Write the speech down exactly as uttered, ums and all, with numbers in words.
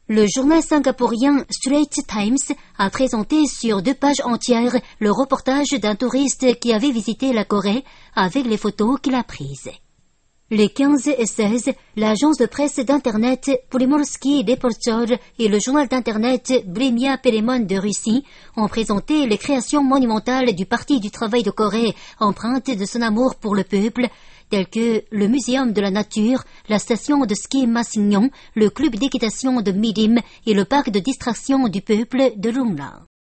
Le journal singapourien Straits Times a présenté sur deux pages entières le reportage d'un touriste qui avait visité la Corée avec les photos qu'il a prises. Les quinze et seize, l'agence de presse d'internet Primorsky Reporter et le journal d'internet Vremya Peremon de Russie ont présenté les créations monumentales du Parti du travail de Corée, empreintes de son amour pour le peuple, tels que le Muséum de la Nature, la station de ski Masignon, le club d'équitation de Mirim et le parc de distraction du peuple de Lungla.